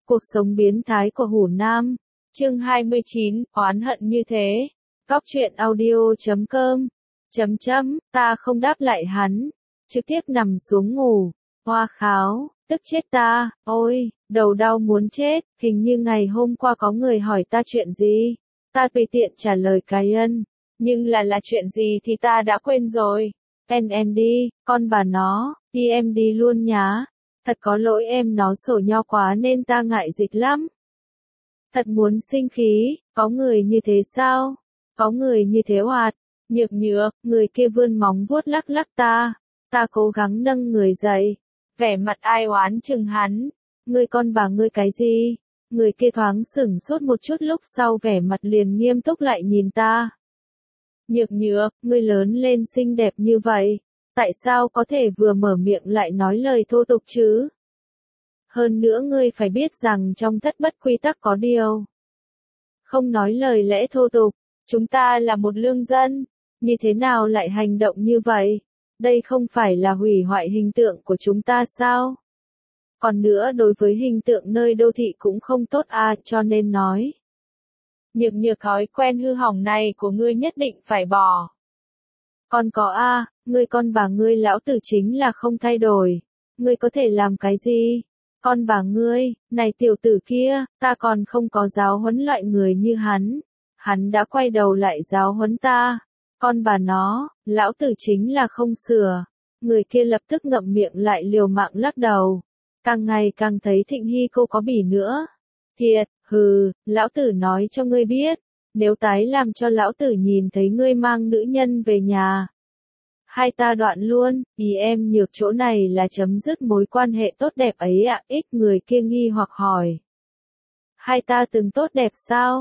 Cuộc sống biến thái của Hủ Nam. Chương 29, oán hận như thế. Góc truyện audio.com. Ta không đáp lại hắn. Trực tiếp nằm xuống ngủ. Hoa kháo, tức chết ta, ôi, đầu đau muốn chết. Hình như ngày hôm qua có người hỏi ta chuyện gì. Ta tùy tiện trả lời cái ân. Nhưng là chuyện gì thì ta đã quên rồi. Đi, con bà nó, đi em đi luôn nhá. Thật có lỗi em nó sổ nho quá nên ta ngại dịch lắm. Thật muốn sinh khí, có người như thế sao? Có người như thế hoạt. Nhược, người kia vươn móng vuốt lắc lắc ta. Ta cố gắng nâng người dậy. Vẻ mặt ai oán chừng hắn. Ngươi con bà ngươi cái gì? Người kia thoáng sửng sốt một chút lúc sau vẻ mặt liền nghiêm túc lại nhìn ta. Nhược, ngươi lớn lên xinh đẹp như vậy. Tại sao có thể vừa mở miệng lại nói lời thô tục chứ? Hơn nữa ngươi phải biết rằng trong thất bất quy tắc có điều. Không nói lời lẽ thô tục, chúng ta là một lương dân, như thế nào lại hành động như vậy? Đây không phải là hủy hoại hình tượng của chúng ta sao? Còn nữa đối với hình tượng nơi đô thị cũng không tốt cho nên nói. Nhược thói quen hư hỏng này của ngươi nhất định phải bỏ. Còn có ngươi con bà ngươi lão tử chính là không thay đổi. Ngươi có thể làm cái gì? Con bà ngươi, này tiểu tử kia, ta còn không có giáo huấn loại người như hắn. Hắn đã quay đầu lại giáo huấn ta. Con bà nó, lão tử chính là không sửa. Người kia lập tức ngậm miệng lại liều mạng lắc đầu. Càng ngày càng thấy Thịnh Hy cô có bỉ nữa. Thiệt, lão tử nói cho ngươi biết. Nếu tái làm cho lão tử nhìn thấy ngươi mang nữ nhân về nhà. Hai ta đoạn luôn, ý em nhược chỗ này là chấm dứt mối quan hệ tốt đẹp ấy ạ. Người kia nghi hoặc hỏi. Hai ta từng tốt đẹp sao?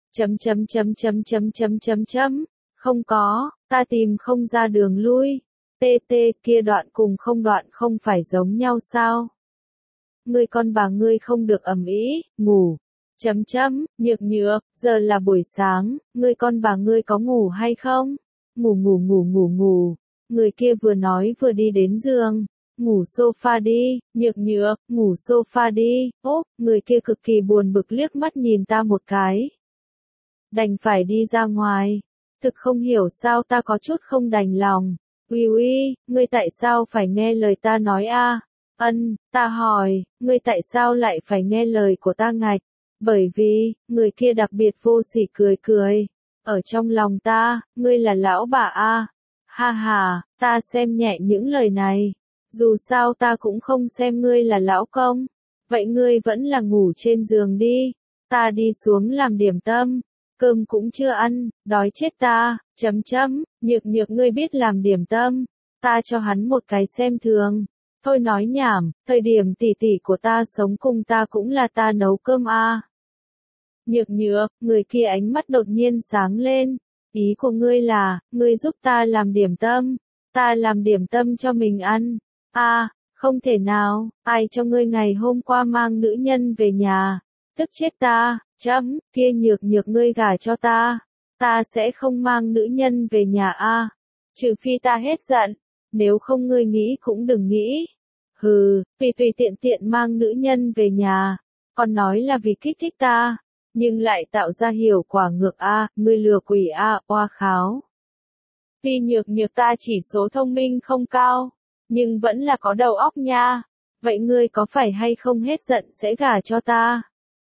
Không có, ta tìm không ra đường lui. Kia đoạn cùng không đoạn không phải giống nhau sao? Ngươi con bà ngươi không được ầm ĩ, ngủ. Nhược, giờ là buổi sáng, ngươi con bà ngươi có ngủ hay không? Ngủ. Người kia vừa nói vừa đi đến giường. Ngủ sofa đi, nhược, ngủ sofa đi. Người kia cực kỳ buồn bực liếc mắt nhìn ta một cái. Đành phải đi ra ngoài. Thực không hiểu sao ta có chút không đành lòng. Uy, ngươi tại sao phải nghe lời ta nói ta hỏi, ngươi tại sao lại phải nghe lời của ta ngạch? Bởi vì, người kia đặc biệt vô sỉ cười. Ở trong lòng ta, ngươi là lão bà Ha, ta xem nhẹ những lời này. Dù sao ta cũng không xem ngươi là lão công. Vậy ngươi vẫn là ngủ trên giường đi. Ta đi xuống làm điểm tâm. Cơm cũng chưa ăn, đói chết ta. Nhược ngươi biết làm điểm tâm. Ta cho hắn một cái xem thường. Thôi nói nhảm, thời điểm tỷ tỷ của ta sống cùng ta cũng là ta nấu cơm Nhược, người kia ánh mắt đột nhiên sáng lên. Ý của ngươi là, ngươi giúp ta làm điểm tâm. Ta làm điểm tâm cho mình ăn. Không thể nào, ai cho ngươi ngày hôm qua mang nữ nhân về nhà. Tức chết ta, kia nhược ngươi gả cho ta. Ta sẽ không mang nữ nhân về nhà Trừ phi ta hết giận. Nếu không ngươi nghĩ cũng đừng nghĩ. Tùy tiện mang nữ nhân về nhà. Còn nói là vì kích thích ta. Nhưng lại tạo ra hiệu quả ngược ngươi lừa quỷ oa kháo. Tuy nhược ta chỉ số thông minh không cao, nhưng vẫn là có đầu óc nha. Vậy ngươi có phải hay không hết giận sẽ gả cho ta?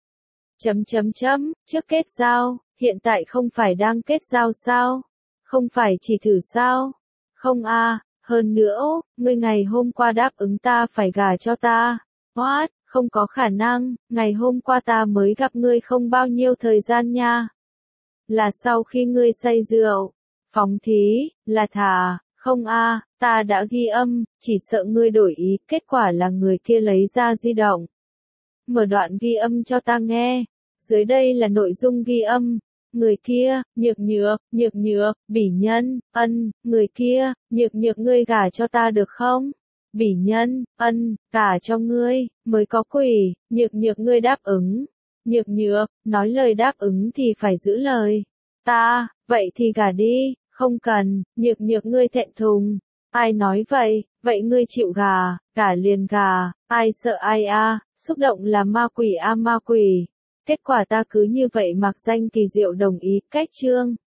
Trước kết giao, hiện tại không phải đang kết giao sao? Không phải chỉ thử sao? Không hơn nữa, ngươi ngày hôm qua đáp ứng ta phải gả cho ta. What? Không có khả năng, ngày hôm qua ta mới gặp ngươi không bao nhiêu thời gian nha. Là sau khi ngươi say rượu, phóng thí, là thà, không ta đã ghi âm, chỉ sợ ngươi đổi ý, kết quả là người kia lấy ra di động. Mở đoạn ghi âm cho ta nghe, dưới đây là nội dung ghi âm. Người kia, nhược, bỉ nhân, người kia, nhược ngươi gả cho ta được không? Bỉ nhân, gả cho ngươi, mới có quỷ, nhược ngươi đáp ứng. Nhược, nói lời đáp ứng thì phải giữ lời. Ta, vậy thì gả đi, không cần, nhược ngươi thẹn thùng. Ai nói vậy, vậy ngươi chịu gả liền gả, ai sợ ai Xúc động là ma quỷ a ma quỷ. Kết quả ta cứ như vậy mặc danh kỳ diệu đồng ý, cách chương.